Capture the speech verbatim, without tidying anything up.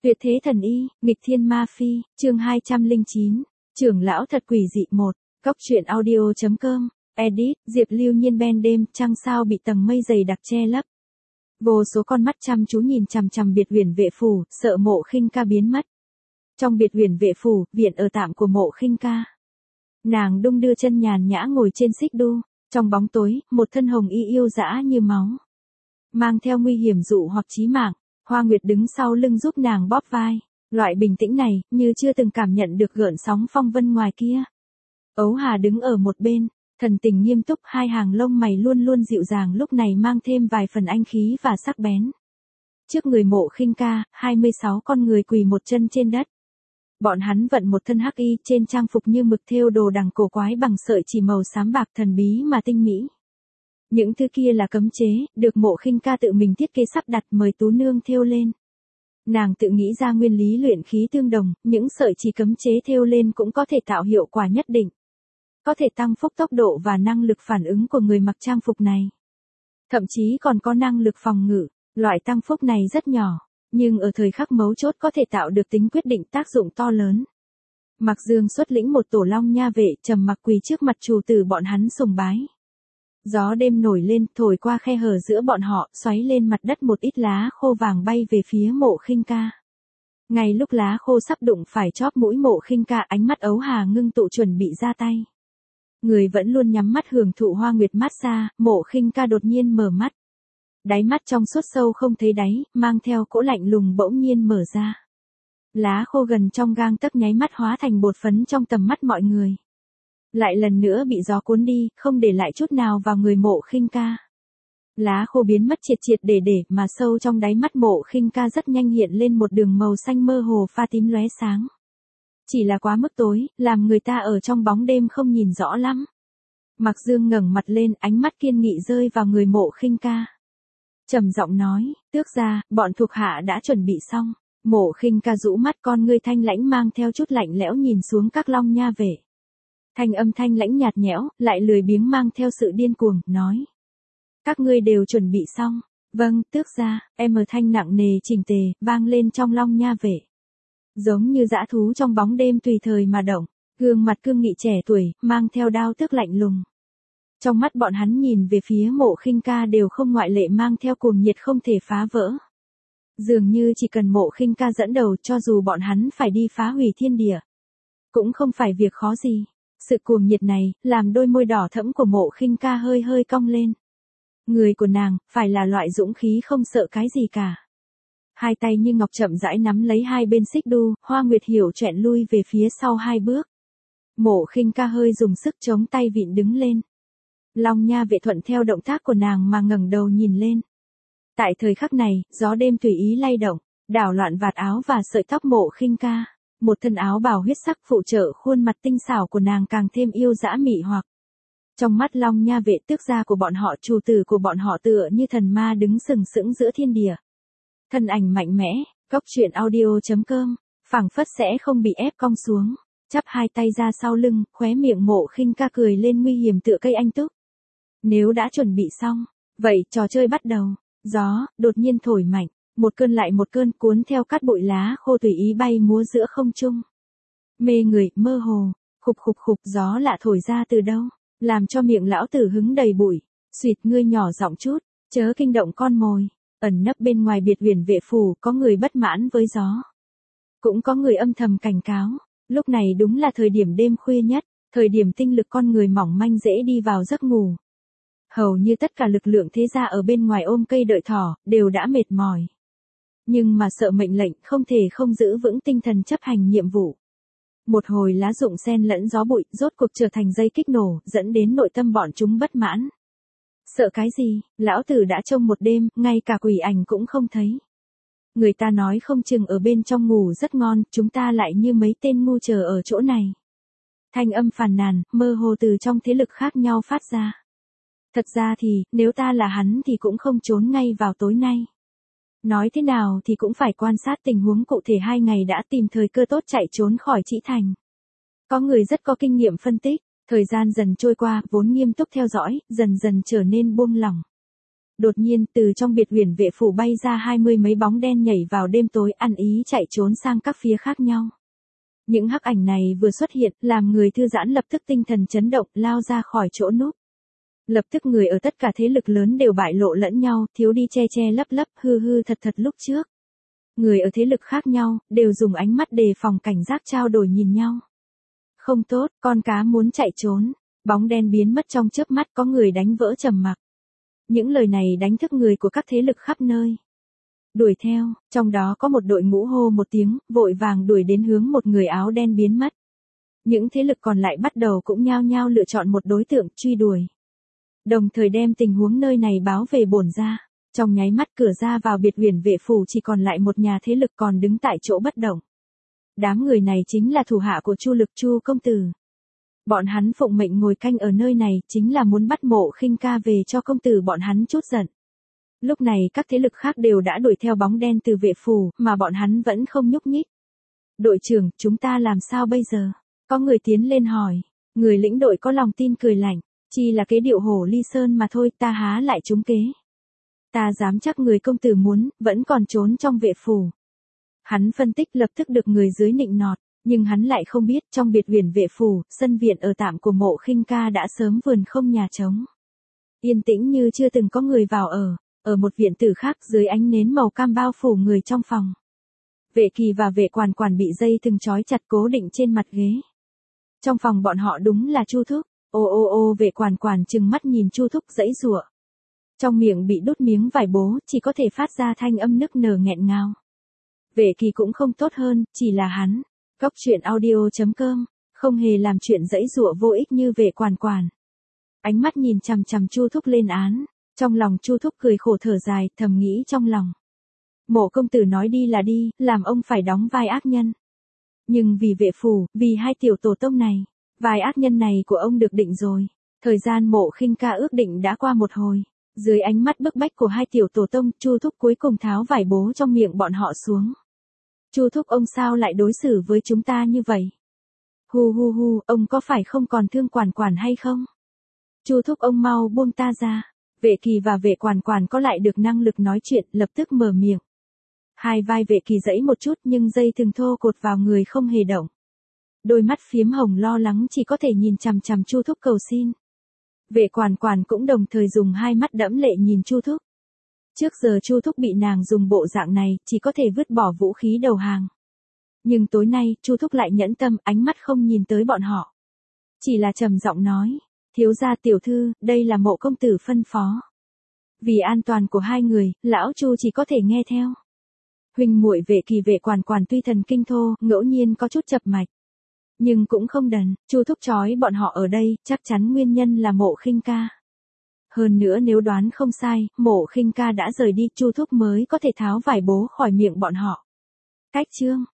Tuyệt thế thần y, nghịch thiên ma phi, chương hai trăm lẻ chín, trưởng lão thật quỷ dị một, góc truyện audio.com, edit, Diệp Lưu Nhiên ban đêm, trăng sao bị tầng mây dày đặc che lấp. Vô số con mắt chăm chú nhìn chằm chằm biệt huyền vệ phủ, sợ Mộ Khinh Ca biến mất. Trong biệt huyền vệ phủ, viện ở tạm của Mộ Khinh Ca. Nàng đung đưa chân nhàn nhã ngồi trên xích đu, trong bóng tối, một thân hồng y yêu dã như máu. Mang theo nguy hiểm dụ hoặc chí mạng. Hoa Nguyệt đứng sau lưng giúp nàng bóp vai, loại bình tĩnh này, như chưa từng cảm nhận được gợn sóng phong vân ngoài kia. Ấu Hà đứng ở một bên, thần tình nghiêm túc, hai hàng lông mày luôn luôn dịu dàng lúc này mang thêm vài phần anh khí và sắc bén. Trước người Mộ Khinh Ca, hai mươi sáu con người quỳ một chân trên đất. Bọn hắn vận một thân hắc y, trên trang phục như mực thêu đồ đằng cổ quái bằng sợi chỉ màu xám bạc thần bí mà tinh mỹ. Những thứ kia là cấm chế, được Mộ Khinh Ca tự mình thiết kế sắp đặt mời Tú Nương thêu lên. Nàng tự nghĩ ra nguyên lý luyện khí tương đồng, những sợi chỉ cấm chế thêu lên cũng có thể tạo hiệu quả nhất định. Có thể tăng phúc tốc độ và năng lực phản ứng của người mặc trang phục này. Thậm chí còn có năng lực phòng ngự, loại tăng phúc này rất nhỏ, nhưng ở thời khắc mấu chốt có thể tạo được tính quyết định tác dụng to lớn. Mạc Dương xuất lĩnh một tổ long nha vệ trầm mặc quỳ trước mặt chủ tử bọn hắn sùng bái. Gió đêm nổi lên, thổi qua khe hở giữa bọn họ, xoáy lên mặt đất một ít lá khô vàng bay về phía Mộ Khinh Ca. Ngay lúc lá khô sắp đụng phải chóp mũi Mộ Khinh Ca, ánh mắt Ấu Hà ngưng tụ chuẩn bị ra tay. Người vẫn luôn nhắm mắt hưởng thụ Hoa Nguyệt mát xa, Mộ Khinh Ca đột nhiên mở mắt. Đáy mắt trong suốt sâu không thấy đáy, mang theo cỗ lạnh lùng bỗng nhiên mở ra. Lá khô gần trong gang tấc nháy mắt hóa thành bột phấn trong tầm mắt mọi người. Lại lần nữa bị gió cuốn đi, không để lại chút nào vào người Mộ Khinh Ca. Lá khô biến mất triệt triệt để để, mà sâu trong đáy mắt Mộ Khinh Ca rất nhanh hiện lên một đường màu xanh mơ hồ pha tím lóe sáng. Chỉ là quá mức tối, làm người ta ở trong bóng đêm không nhìn rõ lắm. Mạc Dương ngẩng mặt lên, ánh mắt kiên nghị rơi vào người Mộ Khinh Ca. Trầm giọng nói, tước gia, bọn thuộc hạ đã chuẩn bị xong. Mộ Khinh Ca rũ mắt, con ngươi thanh lãnh mang theo chút lạnh lẽo nhìn xuống các long nha vệ. Thanh âm thanh lãnh nhạt nhẽo, lại lười biếng mang theo sự điên cuồng, nói. Các ngươi đều chuẩn bị xong. Vâng, tước gia, em ở thanh nặng nề chỉnh tề, vang lên trong long nha vệ. Giống như dã thú trong bóng đêm tùy thời mà động, gương mặt cương nghị trẻ tuổi, mang theo đao tước lạnh lùng. Trong mắt bọn hắn nhìn về phía Mộ Khinh Ca đều không ngoại lệ mang theo cuồng nhiệt không thể phá vỡ. Dường như chỉ cần Mộ Khinh Ca dẫn đầu, cho dù bọn hắn phải đi phá hủy thiên địa, cũng không phải việc khó gì. Sự cuồng nhiệt này, làm đôi môi đỏ thẫm của Mộ Khinh Ca hơi hơi cong lên. Người của nàng, phải là loại dũng khí không sợ cái gì cả. Hai tay như ngọc chậm rãi nắm lấy hai bên xích đu, Hoa Nguyệt hiểu chuyện lui về phía sau hai bước. Mộ Khinh Ca hơi dùng sức chống tay vịn đứng lên. Long nha vệ thuận theo động tác của nàng mà ngẩng đầu nhìn lên. Tại thời khắc này, gió đêm tùy ý lay động, đảo loạn vạt áo và sợi tóc Mộ Khinh Ca. Một thân áo bào huyết sắc phụ trợ khuôn mặt tinh xảo của nàng càng thêm yêu dã mị hoặc. Trong mắt long nha vệ, tước gia của bọn họ, chủ tử của bọn họ tựa như thần ma đứng sừng sững giữa thiên địa. Thân ảnh mạnh mẽ, góc truyện audio.com, phảng phất sẽ không bị ép cong xuống, chắp hai tay ra sau lưng, khóe miệng Mộ Khinh Ca cười lên nguy hiểm tựa cây anh túc. Nếu đã chuẩn bị xong, vậy trò chơi bắt đầu. Gió đột nhiên thổi mạnh. Một cơn lại một cơn cuốn theo cát bụi lá khô tùy ý bay múa giữa không trung. Mê người, mơ hồ, khục khục khục, gió lạ thổi ra từ đâu, làm cho miệng lão tử hứng đầy bụi. Xuyệt, ngươi nhỏ giọng chút, chớ kinh động con mồi. Ẩn nấp bên ngoài biệt huyền vệ phủ, có người bất mãn với gió. Cũng có người âm thầm cảnh cáo, lúc này đúng là thời điểm đêm khuya nhất, thời điểm tinh lực con người mỏng manh dễ đi vào giấc ngủ. Hầu như tất cả lực lượng thế gia ở bên ngoài ôm cây đợi thỏ, đều đã mệt mỏi. Nhưng mà sợ mệnh lệnh, không thể không giữ vững tinh thần chấp hành nhiệm vụ. Một hồi lá rụng xen lẫn gió bụi, rốt cuộc trở thành dây kích nổ, dẫn đến nội tâm bọn chúng bất mãn. Sợ cái gì, lão tử đã trông một đêm, ngay cả quỷ ảnh cũng không thấy. Người ta nói không chừng ở bên trong ngủ rất ngon, chúng ta lại như mấy tên ngu chờ ở chỗ này. Thanh âm phàn nàn, mơ hồ từ trong thế lực khác nhau phát ra. Thật ra thì, nếu ta là hắn thì cũng không trốn ngay vào tối nay. Nói thế nào thì cũng phải quan sát tình huống cụ thể, hai ngày đã tìm thời cơ tốt chạy trốn khỏi Trĩ Thành. Có người rất có kinh nghiệm phân tích, thời gian dần trôi qua, vốn nghiêm túc theo dõi, dần dần trở nên buông lỏng. Đột nhiên từ trong biệt uyển vệ phủ bay ra hai mươi mấy bóng đen nhảy vào đêm tối ăn ý chạy trốn sang các phía khác nhau. Những hắc ảnh này vừa xuất hiện làm người thư giãn lập tức tinh thần chấn động lao ra khỏi chỗ núp. Lập tức người ở tất cả thế lực lớn đều bại lộ lẫn nhau, thiếu đi che che lấp lấp, hư hư thật thật lúc trước. Người ở thế lực khác nhau, đều dùng ánh mắt đề phòng cảnh giác trao đổi nhìn nhau. Không tốt, con cá muốn chạy trốn. Bóng đen biến mất trong chớp mắt có người đánh vỡ trầm mặc. Những lời này đánh thức người của các thế lực khắp nơi. Đuổi theo, trong đó có một đội ngũ hô một tiếng, vội vàng đuổi đến hướng một người áo đen biến mất. Những thế lực còn lại bắt đầu cũng nhao nhao lựa chọn một đối tượng truy đuổi. Đồng thời đem tình huống nơi này báo về bổn gia. Trong nháy mắt cửa ra vào biệt uyển vệ phủ chỉ còn lại một nhà thế lực còn đứng tại chỗ bất động. Đám người này chính là thủ hạ của Chu Lực Chu công tử. Bọn hắn phụng mệnh ngồi canh ở nơi này chính là muốn bắt Mộ Khinh Ca về cho công tử bọn hắn chút giận. Lúc này các thế lực khác đều đã đuổi theo bóng đen từ vệ phủ mà bọn hắn vẫn không nhúc nhích. Đội trưởng, chúng ta làm sao bây giờ? Có người tiến lên hỏi. Người lĩnh đội có lòng tin cười lạnh. Chỉ là kế điệu hổ ly sơn mà thôi, ta há lại trúng kế. Ta dám chắc người công tử muốn, vẫn còn trốn trong vệ phủ. Hắn phân tích lập tức được người dưới nịnh nọt, nhưng hắn lại không biết trong biệt uyển vệ phủ, sân viện ở tạm của Mộ Khinh Ca đã sớm vườn không nhà trống. Yên tĩnh như chưa từng có người vào ở, ở một viện tử khác dưới ánh nến màu cam bao phủ người trong phòng. Vệ Kỳ và vệ quản quản bị dây thừng trói chặt cố định trên mặt ghế. Trong phòng bọn họ đúng là Chu Thúc, ô ô ô vệ quản quản trừng mắt nhìn Chu Thúc giãy giụa. Trong miệng bị đút miếng vải bố, chỉ có thể phát ra thanh âm nức nở nghẹn ngào. Vệ Kỳ cũng không tốt hơn, chỉ là hắn. Cóc truyện audio chấm com, không hề làm chuyện giãy giụa vô ích như vệ quản quản. Ánh mắt nhìn chằm chằm Chu Thúc lên án, trong lòng Chu Thúc cười khổ thở dài, thầm nghĩ trong lòng. Mộ công tử nói đi là đi, làm ông phải đóng vai ác nhân. Nhưng vì vệ phủ, vì hai tiểu tổ tông này, vai ác nhân này của ông được định rồi. Thời gian Mộ Khinh Ca ước định đã qua một hồi. Dưới ánh mắt bức bách của hai tiểu tổ tông, Chu Thúc cuối cùng tháo vải bố trong miệng bọn họ xuống. Chu Thúc, ông sao lại đối xử với chúng ta như vậy? Hu hu hu, ông có phải không còn thương quản quản hay không? Chu Thúc, ông mau buông ta ra. Vệ Kỳ và vệ quản quản có lại được năng lực nói chuyện, lập tức mở miệng. Hai vai Vệ Kỳ giãy một chút nhưng dây thừng thô cột vào người không hề động. Đôi mắt phiếm hồng lo lắng chỉ có thể nhìn chằm chằm Chu Thúc cầu xin. Vệ quản quản cũng đồng thời dùng hai mắt đẫm lệ nhìn Chu Thúc. Trước giờ Chu Thúc bị nàng dùng bộ dạng này, chỉ có thể vứt bỏ vũ khí đầu hàng. Nhưng tối nay, Chu Thúc lại nhẫn tâm, ánh mắt không nhìn tới bọn họ. Chỉ là trầm giọng nói, thiếu gia tiểu thư, đây là Mộ công tử phân phó. Vì an toàn của hai người, lão Chu chỉ có thể nghe theo. Huynh muội Vệ Kỳ vệ quản quản tuy thần kinh thô, ngẫu nhiên có chút chập mạch. Nhưng cũng không đần, Chu Thúc trói bọn họ ở đây, chắc chắn nguyên nhân là Mộ Khinh Ca. Hơn nữa nếu đoán không sai, Mộ Khinh Ca đã rời đi, Chu Thúc mới có thể tháo vải bố khỏi miệng bọn họ. Cách chương